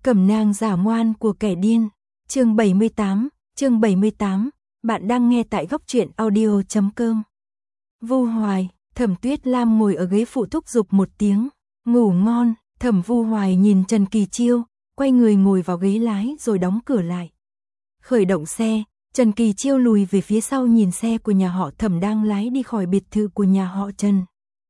Cẩm nang giả ngoan của kẻ điên. Chương 78, bạn đang nghe tại góc truyện audio.com. Vu Hoài, Thẩm Tuyết Lam ngồi ở ghế phụ thúc giục một tiếng, ngủ ngon. Thẩm Vu Hoài nhìn Trần Kỳ Chiêu, quay người ngồi vào ghế lái rồi đóng cửa lại. Khởi động xe, Trần Kỳ Chiêu lùi về phía sau nhìn xe của nhà họ Thẩm đang lái đi khỏi biệt thự của nhà họ Trần.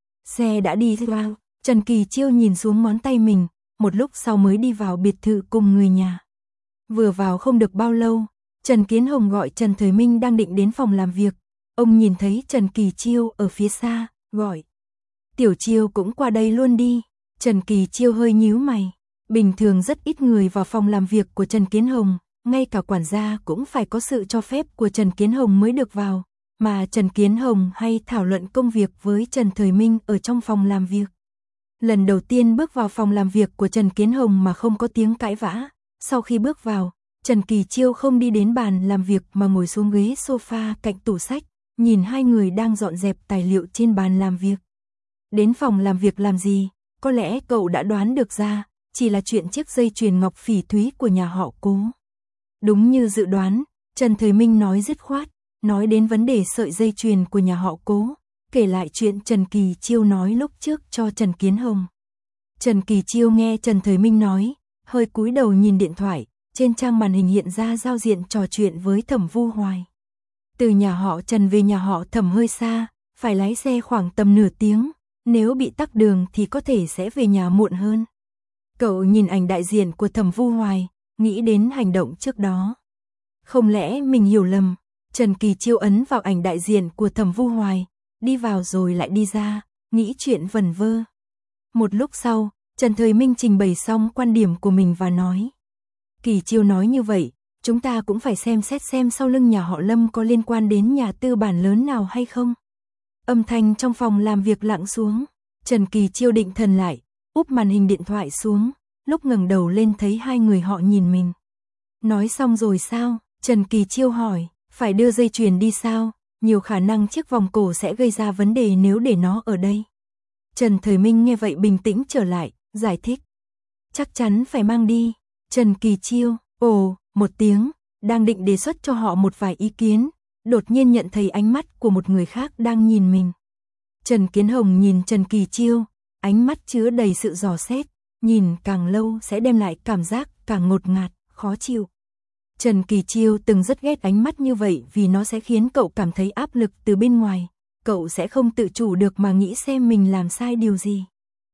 Xe đã đi vào, Trần Kỳ Chiêu nhìn xuống ngón tay mình, một lúc sau mới đi vào biệt thự cùng người nhà. Vừa vào không được bao lâu, Trần Kiến Hồng gọi Trần Thời Minh đang định đến phòng làm việc. Ông nhìn thấy Trần Kỳ Chiêu ở phía xa, gọi. Tiểu Chiêu cũng qua đây luôn đi. Trần Kỳ Chiêu hơi nhíu mày. Bình thường rất ít người vào phòng làm việc của Trần Kiến Hồng, ngay cả quản gia cũng phải có sự cho phép của Trần Kiến Hồng mới được vào. Mà Trần Kiến Hồng hay thảo luận công việc với Trần Thời Minh ở trong phòng làm việc. Lần đầu tiên bước vào phòng làm việc của Trần Kiến Hồng mà không có tiếng cãi vã. Sau khi bước vào, Trần Kỳ Chiêu không đi đến bàn làm việc mà ngồi xuống ghế sofa cạnh tủ sách, nhìn hai người đang dọn dẹp tài liệu trên bàn làm việc. Đến phòng làm việc làm gì? Có lẽ cậu đã đoán được ra, chỉ là chuyện chiếc dây chuyền ngọc phỉ thúy của nhà họ Cố. Đúng như dự đoán, Trần Thời Minh nói dứt khoát, nói đến vấn đề sợi dây chuyền của nhà họ Cố, kể lại chuyện Trần Kỳ Chiêu nói lúc trước cho Trần Kiến Hồng. Trần Kỳ Chiêu nghe Trần Thời Minh nói, hơi cúi đầu nhìn điện thoại, trên trang màn hình hiện ra giao diện trò chuyện với Thẩm Vu Hoài. Từ nhà họ Trần về nhà họ Thẩm hơi xa, phải lái xe khoảng tầm nửa tiếng, nếu bị tắc đường thì có thể sẽ về nhà muộn hơn. Cậu nhìn ảnh đại diện của Thẩm Vu Hoài, nghĩ đến hành động trước đó. Không lẽ mình hiểu lầm? Trần Kỳ Chiêu ấn vào ảnh đại diện của Thẩm Vu Hoài, đi vào rồi lại đi ra, nghĩ chuyện vẩn vơ. Một lúc sau, Trần Thời Minh trình bày xong quan điểm của mình và nói. Kỳ Chiêu nói như vậy, chúng ta cũng phải xem xét xem sau lưng nhà họ Lâm có liên quan đến nhà tư bản lớn nào hay không. Âm thanh trong phòng làm việc lặng xuống, Trần Kỳ Chiêu định thần lại, úp màn hình điện thoại xuống, lúc ngẩng đầu lên thấy hai người họ nhìn mình. Nói xong rồi sao? Trần Kỳ Chiêu hỏi, phải đưa dây chuyền đi sao? Nhiều khả năng chiếc vòng cổ sẽ gây ra vấn đề nếu để nó ở đây. Trần Thời Minh nghe vậy bình tĩnh trở lại, giải thích. Chắc chắn phải mang đi. Trần Kỳ Chiêu, một tiếng, đang định đề xuất cho họ một vài ý kiến, đột nhiên nhận thấy ánh mắt của một người khác đang nhìn mình. Trần Kiến Hồng nhìn Trần Kỳ Chiêu, ánh mắt chứa đầy sự dò xét, nhìn càng lâu sẽ đem lại cảm giác càng ngột ngạt, khó chịu. Trần Kỳ Chiêu từng rất ghét ánh mắt như vậy vì nó sẽ khiến cậu cảm thấy áp lực từ bên ngoài, cậu sẽ không tự chủ được mà nghĩ xem mình làm sai điều gì.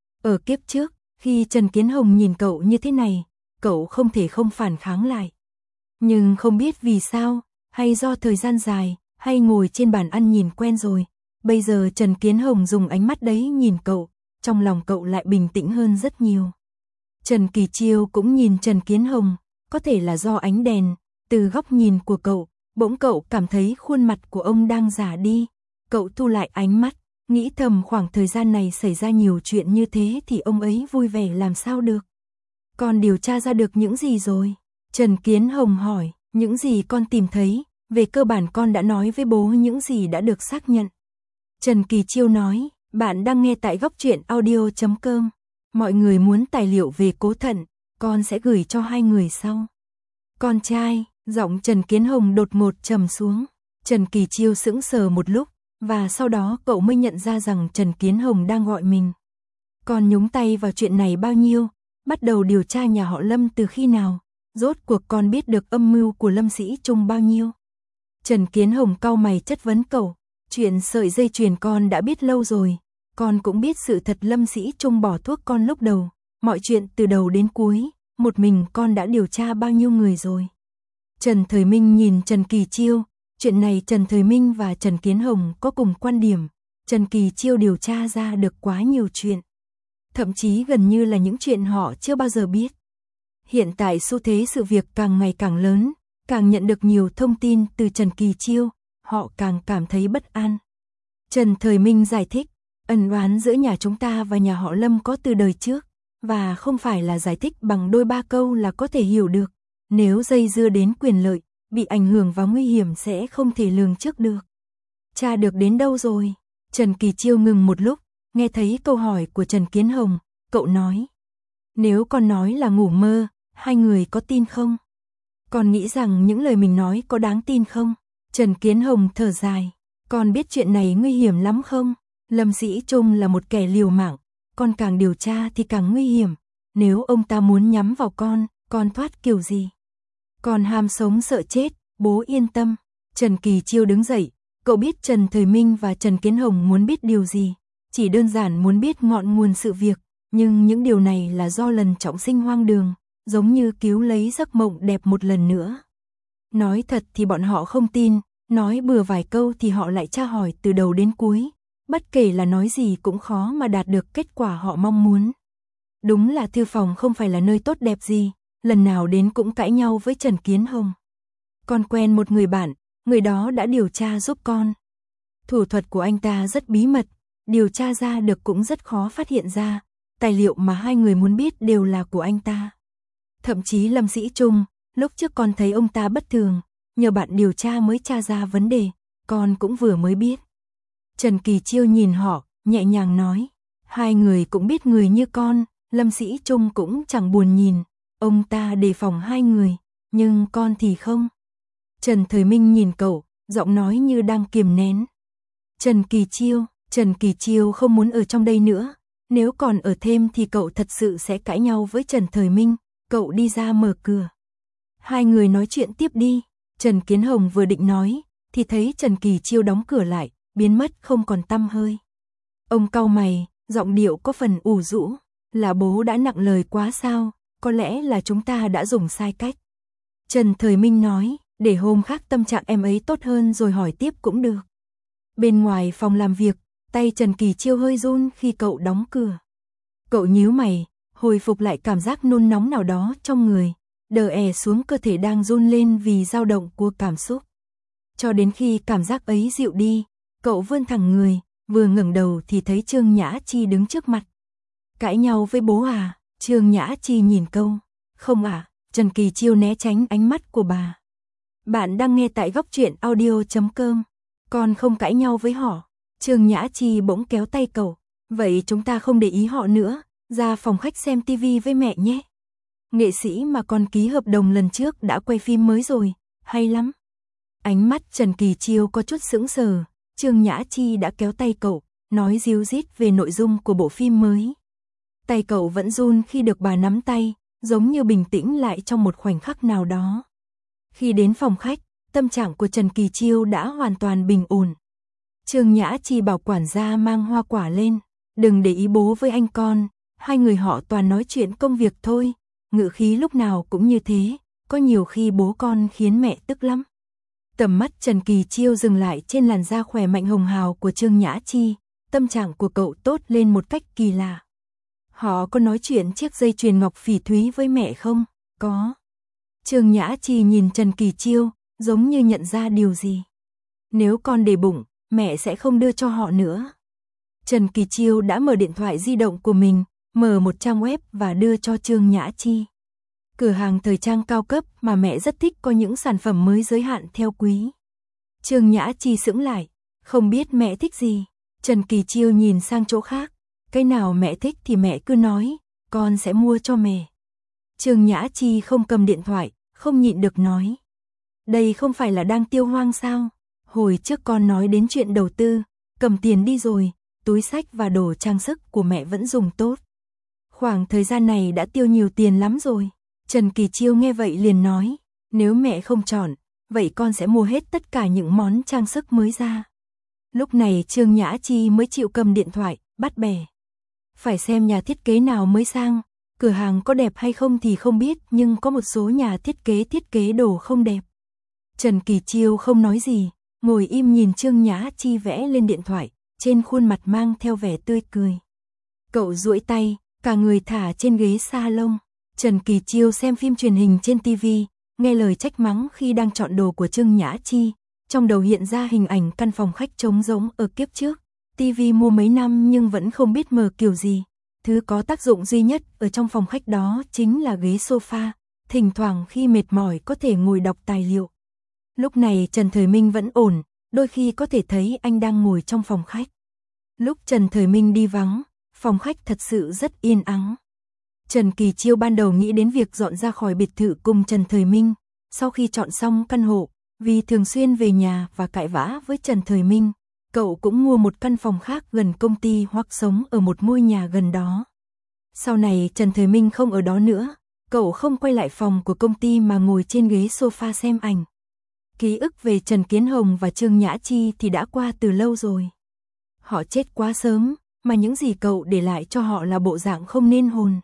Ở kiếp trước, khi Trần Kiến Hồng nhìn cậu như thế này, cậu không thể không phản kháng lại. Nhưng không biết vì sao, hay do thời gian dài, hay ngồi trên bàn ăn nhìn quen rồi, bây giờ Trần Kiến Hồng dùng ánh mắt đấy nhìn cậu, trong lòng cậu lại bình tĩnh hơn rất nhiều. Trần Kỳ Chiêu cũng nhìn Trần Kiến Hồng, có thể là do ánh đèn, từ góc nhìn của cậu, bỗng cậu cảm thấy khuôn mặt của ông đang già đi. Cậu thu lại ánh mắt, nghĩ thầm khoảng thời gian này xảy ra nhiều chuyện như thế thì ông ấy vui vẻ làm sao được. Con điều tra ra được những gì rồi? Trần Kiến Hồng hỏi, những gì con tìm thấy, về cơ bản con đã nói với bố những gì đã được xác nhận. Trần Kỳ Chiêu nói, bạn đang nghe tại góc truyện audio.com. Mọi người muốn tài liệu về Cố Thận, con sẽ gửi cho hai người sau. Con trai, giọng Trần Kiến Hồng đột ngột trầm xuống. Trần Kỳ Chiêu sững sờ một lúc, và sau đó cậu mới nhận ra rằng Trần Kiến Hồng đang gọi mình. Con nhúng tay vào chuyện này bao nhiêu? Bắt đầu điều tra nhà họ Lâm từ khi nào? Rốt cuộc con biết được âm mưu của Lâm Sĩ Trung bao nhiêu? Trần Kiến Hồng cau mày chất vấn cậu. Chuyện sợi dây chuyền con đã biết lâu rồi. Con cũng biết sự thật Lâm Sĩ Trung bỏ thuốc con lúc đầu. Mọi chuyện từ đầu đến cuối, một mình con đã điều tra bao nhiêu người rồi. Trần Thời Minh nhìn Trần Kỳ Chiêu. Chuyện này Trần Thời Minh và Trần Kiến Hồng có cùng quan điểm. Trần Kỳ Chiêu điều tra ra được quá nhiều chuyện. Thậm chí gần như là những chuyện họ chưa bao giờ biết. Hiện tại xu thế sự việc càng ngày càng lớn, càng nhận được nhiều thông tin từ Trần Kỳ Chiêu, họ càng cảm thấy bất an. Trần Thời Minh giải thích, ân oán giữa nhà chúng ta và nhà họ Lâm có từ đời trước, và không phải là giải thích bằng đôi ba câu là có thể hiểu được. Nếu dây dưa đến quyền lợi, bị ảnh hưởng và nguy hiểm sẽ không thể lường trước được. Tra được đến đâu rồi? Trần Kỳ Chiêu ngừng một lúc, nghe thấy câu hỏi của Trần Kiến Hồng, cậu nói. Nếu con nói là ngủ mơ, hai người có tin không? Con nghĩ rằng những lời mình nói có đáng tin không? Trần Kiến Hồng thở dài, con biết chuyện này nguy hiểm lắm không? Lâm Sĩ Trung là một kẻ liều mạng, con càng điều tra thì càng nguy hiểm. Nếu ông ta muốn nhắm vào con thoát kiểu gì? Con ham sống sợ chết, bố yên tâm. Trần Kỳ Chiêu đứng dậy, cậu biết Trần Thời Minh và Trần Kiến Hồng muốn biết điều gì, chỉ đơn giản muốn biết ngọn nguồn sự việc, nhưng những điều này là do lần trọng sinh hoang đường, giống như cứu lấy giấc mộng đẹp một lần nữa. Nói thật thì bọn họ không tin, nói bừa vài câu thì họ lại tra hỏi từ đầu đến cuối, bất kể là nói gì cũng khó mà đạt được kết quả họ mong muốn. Đúng là thư phòng không phải là nơi tốt đẹp gì, lần nào đến cũng cãi nhau với Trần Kiến Hồng. Con quen một người bạn, người đó đã điều tra giúp con. Thủ thuật của anh ta rất bí mật, điều tra ra được cũng rất khó phát hiện ra, tài liệu mà hai người muốn biết đều là của anh ta. Thậm chí Lâm Sĩ Trung, lúc trước con thấy ông ta bất thường, nhờ bạn điều tra mới tra ra vấn đề, con cũng vừa mới biết. Trần Kỳ Chiêu nhìn họ, nhẹ nhàng nói, hai người cũng biết người như con, Lâm Sĩ Trung cũng chẳng buồn nhìn, ông ta đề phòng hai người, nhưng con thì không. Trần Thời Minh nhìn cậu, giọng nói như đang kiềm nén. Trần Kỳ Chiêu không muốn ở trong đây nữa, nếu còn ở thêm thì cậu thật sự sẽ cãi nhau với Trần Thời Minh, cậu đi ra mở cửa. Hai người nói chuyện tiếp đi, Trần Kiến Hồng vừa định nói, thì thấy Trần Kỳ Chiêu đóng cửa lại, biến mất không còn tăm hơi. Ông cau mày, giọng điệu có phần ủ rũ, là bố đã nặng lời quá sao, có lẽ là chúng ta đã dùng sai cách. Trần Thời Minh nói, để hôm khác tâm trạng em ấy tốt hơn rồi hỏi tiếp cũng được. Bên ngoài phòng làm việc, tay Trần Kỳ Chiêu hơi run khi cậu đóng cửa. Cậu nhíu mày, hồi phục lại cảm giác nôn nóng nào đó trong người, đờ è xuống cơ thể đang run lên vì dao động của cảm xúc. Cho đến khi cảm giác ấy dịu đi, cậu vươn thẳng người, vừa ngẩng đầu thì thấy Trương Nhã Chi đứng trước mặt. Cãi nhau với bố à? Trương Nhã Chi nhìn câu. Không à, Trần Kỳ Chiêu né tránh ánh mắt của bà. Bạn đang nghe tại góc truyện audio.com. Con không cãi nhau với họ. Trương Nhã Chi bỗng kéo tay cậu. Vậy chúng ta không để ý họ nữa, ra phòng khách xem tivi với mẹ nhé. Nghệ sĩ mà con ký hợp đồng lần trước đã quay phim mới rồi, hay lắm. Ánh mắt Trần Kỳ Chiêu có chút sững sờ, Trương Nhã Chi đã kéo tay cậu, nói ríu rít về nội dung của bộ phim mới. Tay cậu vẫn run khi được bà nắm tay, giống như bình tĩnh lại trong một khoảnh khắc nào đó. Khi đến phòng khách, tâm trạng của Trần Kỳ Chiêu đã hoàn toàn bình ổn. Trương Nhã Chi bảo quản gia mang hoa quả lên, đừng để ý bố với anh con, hai người họ toàn nói chuyện công việc thôi, ngữ khí lúc nào cũng như thế, có nhiều khi bố con khiến mẹ tức lắm. Tầm mắt Trần Kỳ Chiêu dừng lại trên làn da khỏe mạnh hồng hào của Trương Nhã Chi, tâm trạng của cậu tốt lên một cách kỳ lạ. Họ có nói chuyện chiếc dây chuyền ngọc phỉ thúy với mẹ không? Có. Trương Nhã Chi nhìn Trần Kỳ Chiêu, giống như nhận ra điều gì. Nếu con để bụng, mẹ sẽ không đưa cho họ nữa. Trần Kỳ Chiêu đã mở điện thoại di động của mình, mở một trang web và đưa cho Trương Nhã Chi. Cửa hàng thời trang cao cấp mà mẹ rất thích, có những sản phẩm mới giới hạn theo quý. Trương Nhã Chi sững lại, không biết mẹ thích gì. Trần Kỳ Chiêu nhìn sang chỗ khác, cái nào mẹ thích thì mẹ cứ nói, con sẽ mua cho mẹ. Trương Nhã Chi không cầm điện thoại, không nhịn được nói. Đây không phải là đang tiêu hoang sao? Hồi trước con nói đến chuyện đầu tư, cầm tiền đi rồi, túi xách và đồ trang sức của mẹ vẫn dùng tốt. Khoảng thời gian này đã tiêu nhiều tiền lắm rồi. Trần Kỳ Chiêu nghe vậy liền nói, nếu mẹ không chọn, vậy con sẽ mua hết tất cả những món trang sức mới ra. Lúc này Trương Nhã Chi mới chịu cầm điện thoại, bắt bẻ. Phải xem nhà thiết kế nào mới sang, cửa hàng có đẹp hay không thì không biết, nhưng có một số nhà thiết kế đồ không đẹp. Trần Kỳ Chiêu không nói gì, ngồi im nhìn Trương Nhã Chi vẽ lên điện thoại, trên khuôn mặt mang theo vẻ tươi cười. Cậu duỗi tay, cả người thả trên ghế salon. Trần Kỳ Chiêu xem phim truyền hình trên TV, nghe lời trách mắng khi đang chọn đồ của Trương Nhã Chi, trong đầu hiện ra hình ảnh căn phòng khách trống rỗng ở kiếp trước. TV mua mấy năm nhưng vẫn không biết mở kiểu gì. Thứ có tác dụng duy nhất ở trong phòng khách đó chính là ghế sofa, thỉnh thoảng khi mệt mỏi có thể ngồi đọc tài liệu. Lúc này Trần Thời Minh vẫn ổn, đôi khi có thể thấy anh đang ngồi trong phòng khách. Lúc Trần Thời Minh đi vắng, phòng khách thật sự rất yên ắng. Trần Kỳ Chiêu ban đầu nghĩ đến việc dọn ra khỏi biệt thự cùng Trần Thời Minh, sau khi chọn xong căn hộ, vì thường xuyên về nhà và cãi vã với Trần Thời Minh, cậu cũng mua một căn phòng khác gần công ty hoặc sống ở một ngôi nhà gần đó. Sau này Trần Thời Minh không ở đó nữa, cậu không quay lại phòng của công ty mà ngồi trên ghế sofa xem ảnh. Ký ức về Trần Kiến Hồng và Trương Nhã Chi thì đã qua từ lâu rồi. Họ chết quá sớm, mà những gì cậu để lại cho họ là bộ dạng không nên hồn.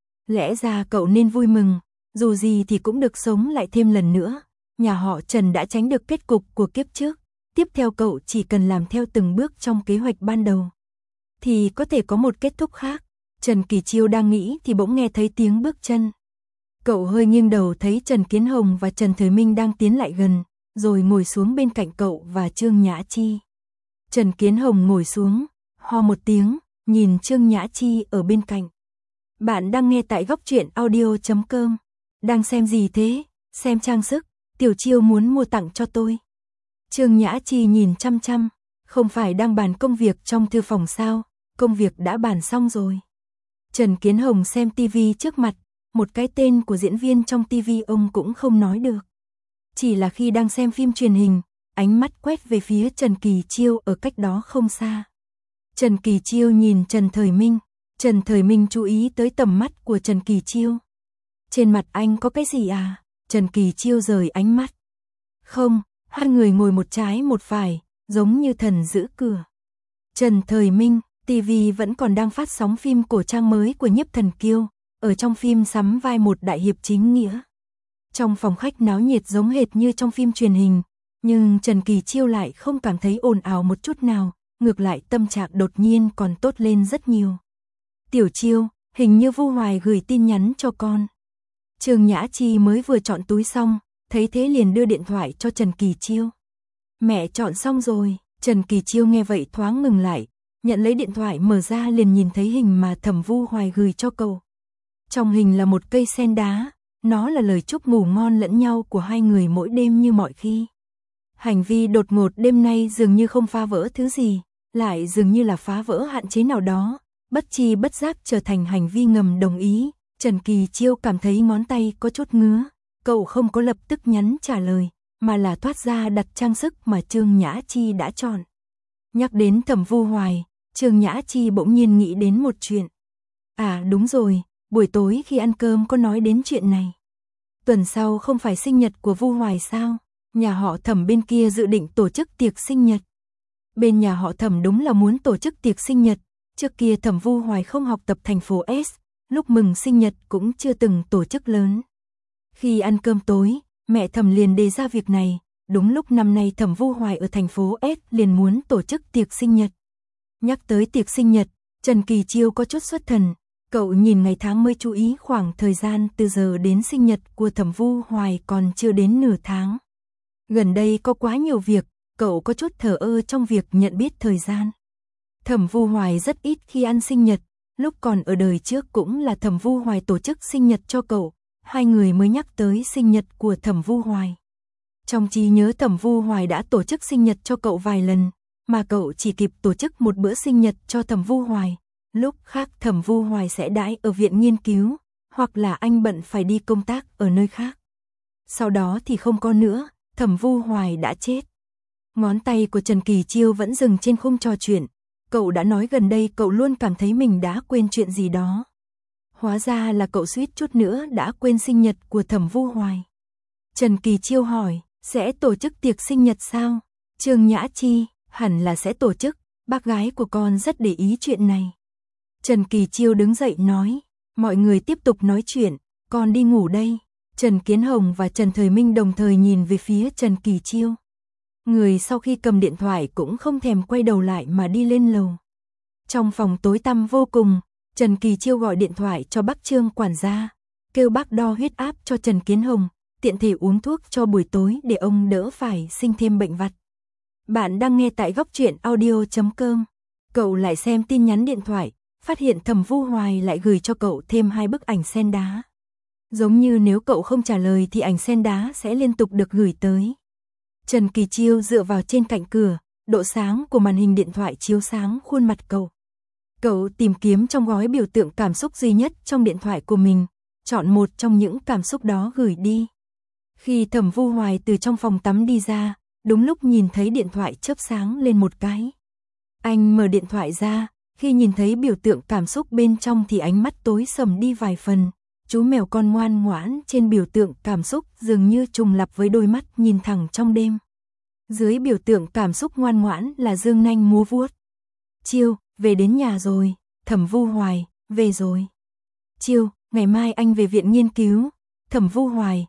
Lẽ ra cậu nên vui mừng, dù gì thì cũng được sống lại thêm lần nữa. Nhà họ Trần đã tránh được kết cục của kiếp trước. Tiếp theo cậu chỉ cần làm theo từng bước trong kế hoạch ban đầu, thì có thể có một kết thúc khác. Trần Kỳ Chiêu đang nghĩ thì bỗng nghe thấy tiếng bước chân. Cậu hơi nghiêng đầu thấy Trần Kiến Hồng và Trần Thời Minh đang tiến lại gần, rồi ngồi xuống bên cạnh cậu và Trương Nhã Chi. Trần Kiến Hồng ngồi xuống, ho một tiếng, nhìn Trương Nhã Chi ở bên cạnh. Bạn đang nghe tại góc truyện audio.com. Đang xem gì thế? Xem trang sức, Tiểu Chiêu muốn mua tặng cho tôi. Trương Nhã Chi nhìn chăm chăm, không phải đang bàn công việc trong thư phòng sao, công việc đã bàn xong rồi. Trần Kiến Hồng xem tivi trước mặt, một cái tên của diễn viên trong tivi ông cũng không nói được. Chỉ là khi đang xem phim truyền hình, ánh mắt quét về phía Trần Kỳ Chiêu ở cách đó không xa. Trần Kỳ Chiêu nhìn Trần Thời Minh, Trần Thời Minh chú ý tới tầm mắt của Trần Kỳ Chiêu. Trên mặt anh có cái gì à? Trần Kỳ Chiêu rời ánh mắt. Không, hai người ngồi một trái một phải, giống như thần giữ cửa. Trần Thời Minh, TV vẫn còn đang phát sóng phim cổ trang mới của Nhiếp Thần Kiêu, ở trong phim sắm vai một đại hiệp chính nghĩa. Trong phòng khách náo nhiệt giống hệt như trong phim truyền hình, nhưng Trần Kỳ Chiêu lại không cảm thấy ồn ào một chút nào, ngược lại tâm trạng đột nhiên còn tốt lên rất nhiều. Tiểu Chiêu, hình như Vu Hoài gửi tin nhắn cho con. Trương Nhã Chi mới vừa chọn túi xong, thấy thế liền đưa điện thoại cho Trần Kỳ Chiêu. Mẹ chọn xong rồi. Trần Kỳ Chiêu nghe vậy thoáng ngừng lại, nhận lấy điện thoại mở ra liền nhìn thấy hình mà Thẩm Vu Hoài gửi cho cậu. Trong hình là một cây sen đá, nó là lời chúc ngủ ngon lẫn nhau của hai người mỗi đêm như mọi khi. Hành vi đột ngột đêm nay dường như không phá vỡ thứ gì, lại dường như là phá vỡ hạn chế nào đó, bất chi bất giác trở thành hành vi ngầm đồng ý. Trần Kỳ Chiêu cảm thấy ngón tay có chút ngứa, cậu không có lập tức nhắn trả lời, mà là thoát ra đặt trang sức mà Trương Nhã Chi đã chọn. Nhắc đến Thẩm Vu Hoài, Trương Nhã Chi bỗng nhiên nghĩ đến một chuyện. À đúng rồi, buổi tối khi ăn cơm có nói đến chuyện này. Tuần sau không phải sinh nhật của Vu Hoài sao? Nhà họ Thẩm bên kia dự định tổ chức tiệc sinh nhật. Bên nhà họ Thẩm đúng là muốn tổ chức tiệc sinh nhật. Trước kia Thẩm Vu Hoài không học tập thành phố S, lúc mừng sinh nhật cũng chưa từng tổ chức lớn. Khi ăn cơm tối, mẹ Thẩm liền đề ra việc này, đúng lúc năm nay Thẩm Vu Hoài ở thành phố S liền muốn tổ chức tiệc sinh nhật. Nhắc tới tiệc sinh nhật, Trần Kỳ Chiêu có chút xuất thần, cậu nhìn ngày tháng mới chú ý khoảng thời gian từ giờ đến sinh nhật của Thẩm Vu Hoài còn chưa đến nửa tháng. Gần đây có quá nhiều việc, cậu có chút thờ ơ trong việc nhận biết thời gian. Thẩm Vu Hoài rất ít khi ăn sinh nhật, lúc còn ở đời trước cũng là Thẩm Vu Hoài tổ chức sinh nhật cho cậu, hai người mới nhắc tới sinh nhật của Thẩm Vu Hoài. Trong trí nhớ Thẩm Vu Hoài đã tổ chức sinh nhật cho cậu vài lần, mà cậu chỉ kịp tổ chức một bữa sinh nhật cho Thẩm Vu Hoài. Lúc khác Thẩm Vu Hoài sẽ đãi ở viện nghiên cứu, hoặc là anh bận phải đi công tác ở nơi khác. Sau đó thì không có nữa, Thẩm Vu Hoài đã chết. Ngón tay của Trần Kỳ Chiêu vẫn dừng trên khung trò chuyện. Cậu đã nói gần đây cậu luôn cảm thấy mình đã quên chuyện gì đó. Hóa ra là cậu suýt chút nữa đã quên sinh nhật của Thẩm Vu Hoài. Trần Kỳ Chiêu hỏi, sẽ tổ chức tiệc sinh nhật sao? Trương Nhã Chi, hẳn là sẽ tổ chức, bác gái của con rất để ý chuyện này. Trần Kỳ Chiêu đứng dậy nói, mọi người tiếp tục nói chuyện, con đi ngủ đây. Trần Kiến Hồng và Trần Thời Minh đồng thời nhìn về phía Trần Kỳ Chiêu. Người sau khi cầm điện thoại cũng không thèm quay đầu lại mà đi lên lầu. Trong phòng tối tăm vô cùng, Trần Kỳ Chiêu gọi điện thoại cho bác Trương quản gia, kêu bác đo huyết áp cho Trần Kiến Hồng, tiện thể uống thuốc cho buổi tối để ông đỡ phải sinh thêm bệnh vặt. Bạn đang nghe tại góc truyện audio.com. Cậu lại xem tin nhắn điện thoại, phát hiện Thẩm Vu Hoài lại gửi cho cậu thêm 2 bức ảnh sen đá. Giống như nếu cậu không trả lời thì ảnh sen đá sẽ liên tục được gửi tới. Trần Kỳ Chiêu dựa vào trên cạnh cửa, độ sáng của màn hình điện thoại chiếu sáng khuôn mặt cậu. Cậu tìm kiếm trong gói biểu tượng cảm xúc duy nhất trong điện thoại của mình, chọn một trong những cảm xúc đó gửi đi. Khi Thẩm Vu Hoài từ trong phòng tắm đi ra, đúng lúc nhìn thấy điện thoại chớp sáng lên một cái. Anh mở điện thoại ra, khi nhìn thấy biểu tượng cảm xúc bên trong thì ánh mắt tối sầm đi vài phần. Chú mèo con ngoan ngoãn trên biểu tượng cảm xúc dường như trùng lặp với đôi mắt nhìn thẳng trong đêm. Dưới biểu tượng cảm xúc ngoan ngoãn là dương nanh múa vuốt. Chiêu, về đến nhà rồi. Thẩm Vu Hoài, về rồi. Chiêu, ngày mai anh về viện nghiên cứu. Thẩm Vu Hoài,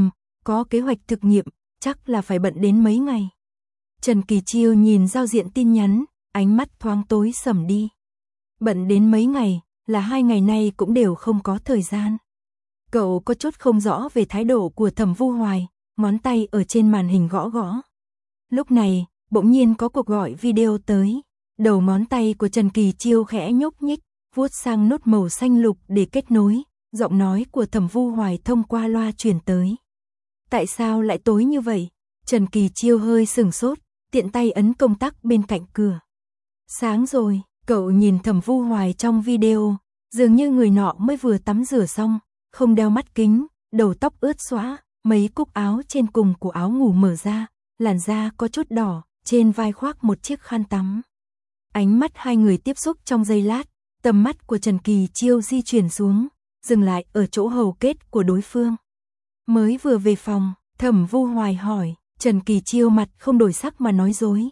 có kế hoạch thực nghiệm, chắc là phải bận đến mấy ngày. Trần Kỳ Chiêu nhìn giao diện tin nhắn, ánh mắt thoáng tối sầm đi. Bận đến mấy ngày, là 2 ngày nay cũng đều không có thời gian. Cậu có chút không rõ về thái độ của Thẩm Vu Hoài, ngón tay ở trên màn hình gõ gõ. Lúc này, bỗng nhiên có cuộc gọi video tới. Đầu ngón tay của Trần Kỳ Chiêu khẽ nhúc nhích, vuốt sang nút màu xanh lục để kết nối. Giọng nói của Thẩm Vu Hoài thông qua loa truyền tới. Tại sao lại tối như vậy? Trần Kỳ Chiêu hơi sửng sốt, tiện tay ấn công tắc bên cạnh cửa. Sáng rồi, cậu nhìn Thẩm Vu Hoài trong video, dường như người nọ mới vừa tắm rửa xong, không đeo mắt kính, đầu tóc ướt xõa, mấy cúc áo trên cùng của áo ngủ mở ra, làn da có chút đỏ, trên vai khoác một chiếc khăn tắm. Ánh mắt hai người tiếp xúc trong giây lát, tầm mắt của Trần Kỳ Chiêu di chuyển xuống, dừng lại ở chỗ hầu kết của đối phương. Mới vừa về phòng, Thẩm Vu Hoài hỏi, Trần Kỳ Chiêu mặt không đổi sắc mà nói dối.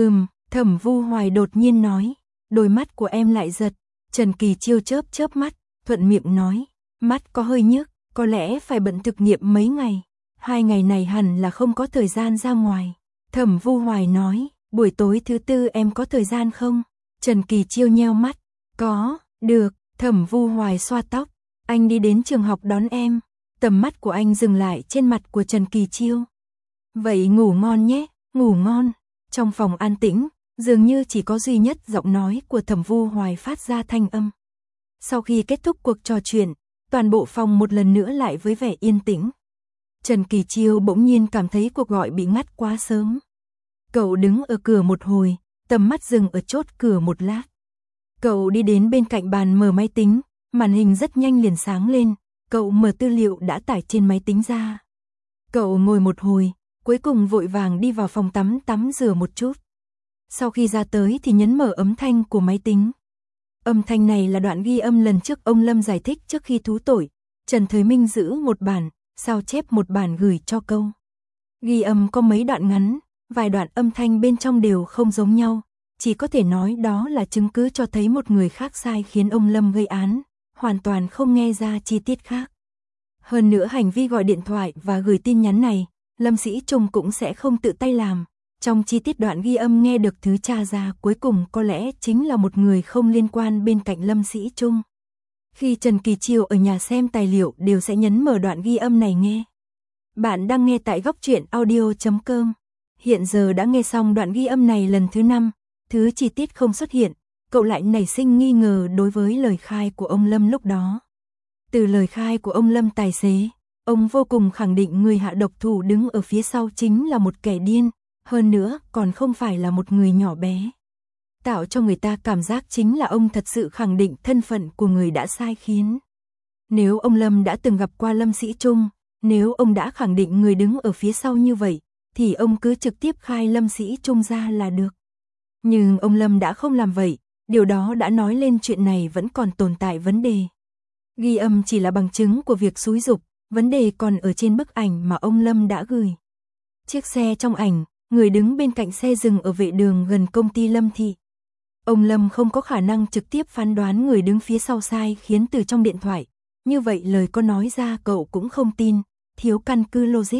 Thẩm Vu Hoài đột nhiên nói, đôi mắt của em lại giật. Trần Kỳ Chiêu chớp mắt, thuận miệng nói, mắt có hơi nhức, có lẽ phải bận thực nghiệm mấy ngày. 2 ngày này hẳn là không có thời gian ra ngoài. Thẩm Vu Hoài nói, buổi tối thứ tư em có thời gian không? Trần Kỳ Chiêu nheo mắt, có, được. Thẩm Vu Hoài xoa tóc, anh đi đến trường học đón em. Tầm mắt của anh dừng lại trên mặt của Trần Kỳ Chiêu. Vậy ngủ ngon nhé, ngủ ngon. Trong phòng an tĩnh, dường như chỉ có duy nhất giọng nói của Thẩm Vu Hoài phát ra thanh âm. Sau khi kết thúc cuộc trò chuyện, toàn bộ phòng một lần nữa lại với vẻ yên tĩnh. Trần Kỳ Chiêu bỗng nhiên cảm thấy cuộc gọi bị ngắt quá sớm. Cậu đứng ở cửa một hồi, tầm mắt dừng ở chốt cửa một lát. Cậu đi đến bên cạnh bàn mở máy tính, màn hình rất nhanh liền sáng lên. Cậu mở tư liệu đã tải trên máy tính ra. Cậu ngồi một hồi, cuối cùng vội vàng đi vào phòng tắm rửa một chút. Sau khi ra tới thì nhấn mở âm thanh của máy tính. Âm thanh này là đoạn ghi âm lần trước ông Lâm giải thích trước khi thú tội. Trần Thời Minh giữ một bản, sao chép một bản gửi cho câu. Ghi âm có mấy đoạn ngắn, vài đoạn âm thanh bên trong đều không giống nhau. Chỉ có thể nói đó là chứng cứ cho thấy một người khác sai khiến ông Lâm gây án. Hoàn toàn không nghe ra chi tiết khác. Hơn nữa hành vi gọi điện thoại và gửi tin nhắn này, Lâm Sĩ Trung cũng sẽ không tự tay làm. Trong chi tiết đoạn ghi âm nghe được thứ tra ra cuối cùng có lẽ chính là một người không liên quan bên cạnh Lâm Sĩ Trung. Khi Trần Kỳ Chiêu ở nhà xem tài liệu đều sẽ nhấn mở đoạn ghi âm này nghe. Bạn đang nghe tại Góc Truyện Audio.com. Hiện giờ đã nghe xong đoạn ghi âm này lần thứ 5, thứ chi tiết không xuất hiện. Cậu lại nảy sinh nghi ngờ đối với lời khai của ông Lâm lúc đó. Từ lời khai của ông Lâm tài xế, ông vô cùng khẳng định người hạ độc thủ đứng ở phía sau chính là một kẻ điên, hơn nữa còn không phải là một người nhỏ bé. Tạo cho người ta cảm giác chính là ông thật sự khẳng định thân phận của người đã sai khiến. Nếu ông Lâm đã từng gặp qua Lâm Sĩ Trung, nếu ông đã khẳng định người đứng ở phía sau như vậy, thì ông cứ trực tiếp khai Lâm Sĩ Trung ra là được. Nhưng ông Lâm đã không làm vậy. Điều đó đã nói lên chuyện này vẫn còn tồn tại vấn đề. Ghi âm chỉ là bằng chứng của việc xúi giục, vấn đề còn ở trên bức ảnh mà ông Lâm đã gửi. Chiếc xe trong ảnh, người đứng bên cạnh xe dừng ở vệ đường gần công ty Lâm Thị. Ông Lâm không có khả năng trực tiếp phán đoán người đứng phía sau sai khiến từ trong điện thoại. Như vậy lời có nói ra cậu cũng không tin, thiếu căn cứ logic.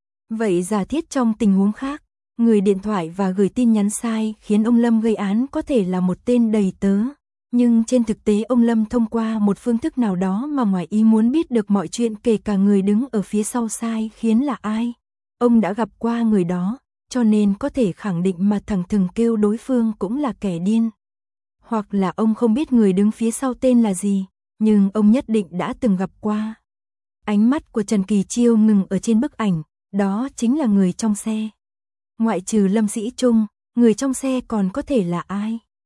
Vậy giả thiết trong tình huống khác, người điện thoại và gửi tin nhắn sai khiến ông Lâm gây án có thể là một tên đầy tớ. Nhưng trên thực tế ông Lâm thông qua một phương thức nào đó mà ngoài ý muốn biết được mọi chuyện kể cả người đứng ở phía sau sai khiến là ai. Ông đã gặp qua người đó, cho nên có thể khẳng định mà thẳng thừng kêu đối phương cũng là kẻ điên. Hoặc là ông không biết người đứng phía sau tên là gì, nhưng ông nhất định đã từng gặp qua. Ánh mắt của Trần Kỳ Chiêu ngừng ở trên bức ảnh, đó chính là người trong xe. Ngoại trừ Lâm Sĩ Trung, người trong xe còn có thể là ai?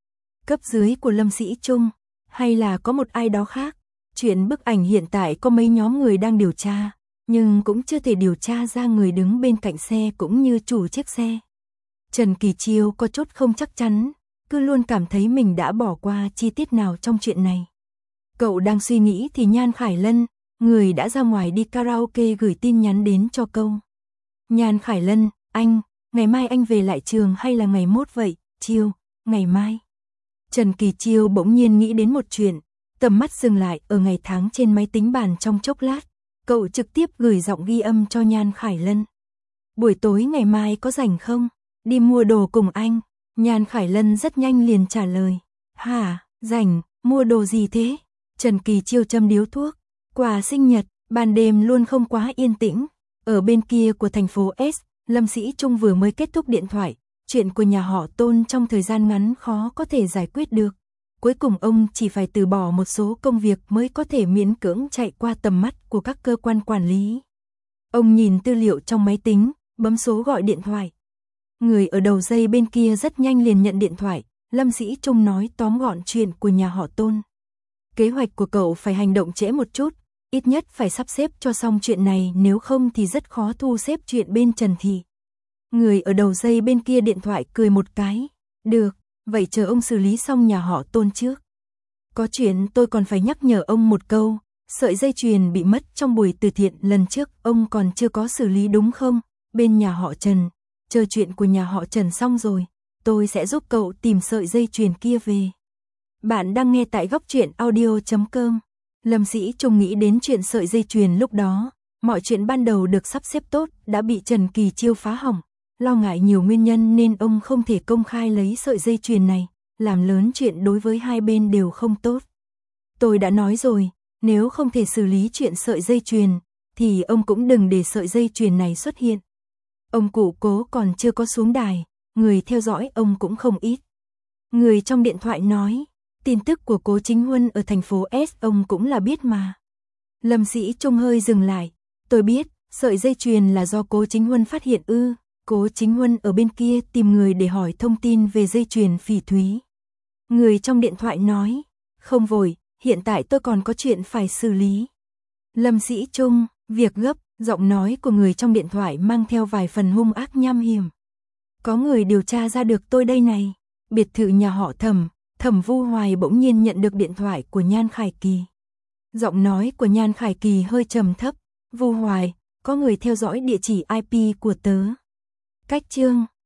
Cấp dưới của Lâm Sĩ Trung, hay là có một ai đó khác? Chuyện bức ảnh hiện tại có mấy nhóm người đang điều tra, nhưng cũng chưa thể điều tra ra người đứng bên cạnh xe cũng như chủ chiếc xe. Trần Kỳ Chiêu có chút không chắc chắn, cứ luôn cảm thấy mình đã bỏ qua chi tiết nào trong chuyện này. Cậu đang suy nghĩ thì Nhan Khải Lân, người đã ra ngoài đi karaoke, gửi tin nhắn đến cho câu. Nhan Khải Lân, anh, ngày mai anh về lại trường hay là ngày mốt vậy? Chiêu, ngày mai. Trần Kỳ Chiêu bỗng nhiên nghĩ đến một chuyện, tầm mắt dừng lại ở ngày tháng trên máy tính bàn trong chốc lát, cậu trực tiếp gửi giọng ghi âm cho Nhan Khải Lân. Buổi tối ngày mai có rảnh không? Đi mua đồ cùng anh. Nhan Khải Lân rất nhanh liền trả lời. Hả, rảnh, mua đồ gì thế? Trần Kỳ Chiêu châm điếu thuốc. Quà sinh nhật, ban đêm luôn không quá yên tĩnh. Ở bên kia của thành phố S, Lâm Sĩ Trung vừa mới kết thúc điện thoại. Chuyện của nhà họ Tôn trong thời gian ngắn khó có thể giải quyết được. Cuối cùng ông chỉ phải từ bỏ một số công việc mới có thể miễn cưỡng chạy qua tầm mắt của các cơ quan quản lý. Ông nhìn tư liệu trong máy tính, bấm số gọi điện thoại. Người ở đầu dây bên kia rất nhanh liền nhận điện thoại. Lâm Sĩ Trung nói tóm gọn chuyện của nhà họ Tôn. Kế hoạch của cậu phải hành động trễ một chút, ít nhất phải sắp xếp cho xong chuyện này, nếu không thì rất khó thu xếp chuyện bên Trần Thị. Người ở đầu dây bên kia điện thoại cười một cái. Được, vậy chờ ông xử lý xong nhà họ Tôn trước. Có chuyện tôi còn phải nhắc nhở ông một câu, sợi dây chuyền bị mất trong buổi từ thiện lần trước ông còn chưa có xử lý đúng không? Bên nhà họ Trần, chờ chuyện của nhà họ Trần xong rồi, tôi sẽ giúp cậu tìm sợi dây chuyền kia về. Bạn đang nghe tại góc truyện audio.com. Lâm Sĩ Trung nghĩ đến chuyện sợi dây chuyền lúc đó, mọi chuyện ban đầu được sắp xếp tốt đã bị Trần Kỳ Chiêu phá hỏng. Lo ngại nhiều nguyên nhân nên ông không thể công khai lấy sợi dây chuyền này, làm lớn chuyện đối với hai bên đều không tốt. Tôi đã nói rồi, nếu không thể xử lý chuyện sợi dây chuyền, thì ông cũng đừng để sợi dây chuyền này xuất hiện. Ông cụ Cố còn chưa có xuống đài, người theo dõi ông cũng không ít. Người trong điện thoại nói, tin tức của Cố Chính Huân ở thành phố S ông cũng là biết mà. Lâm Sĩ Trung hơi dừng lại, tôi biết, sợi dây chuyền là do Cố Chính Huân phát hiện ư? Cố Chính Huân ở bên kia tìm người để hỏi thông tin về dây chuyền phỉ thúy. Người trong điện thoại nói, không vội, hiện tại tôi còn có chuyện phải xử lý. Lâm Sĩ Trung, việc gấp, giọng nói của người trong điện thoại mang theo vài phần hung ác nham hiểm. Có người điều tra ra được tôi đây này. Biệt thự nhà họ Thẩm, Thẩm Vu Hoài bỗng nhiên nhận được điện thoại của Nhan Khải Kỳ. Giọng nói của Nhan Khải Kỳ hơi trầm thấp. Vu Hoài, có người theo dõi địa chỉ IP của tớ. Cách chương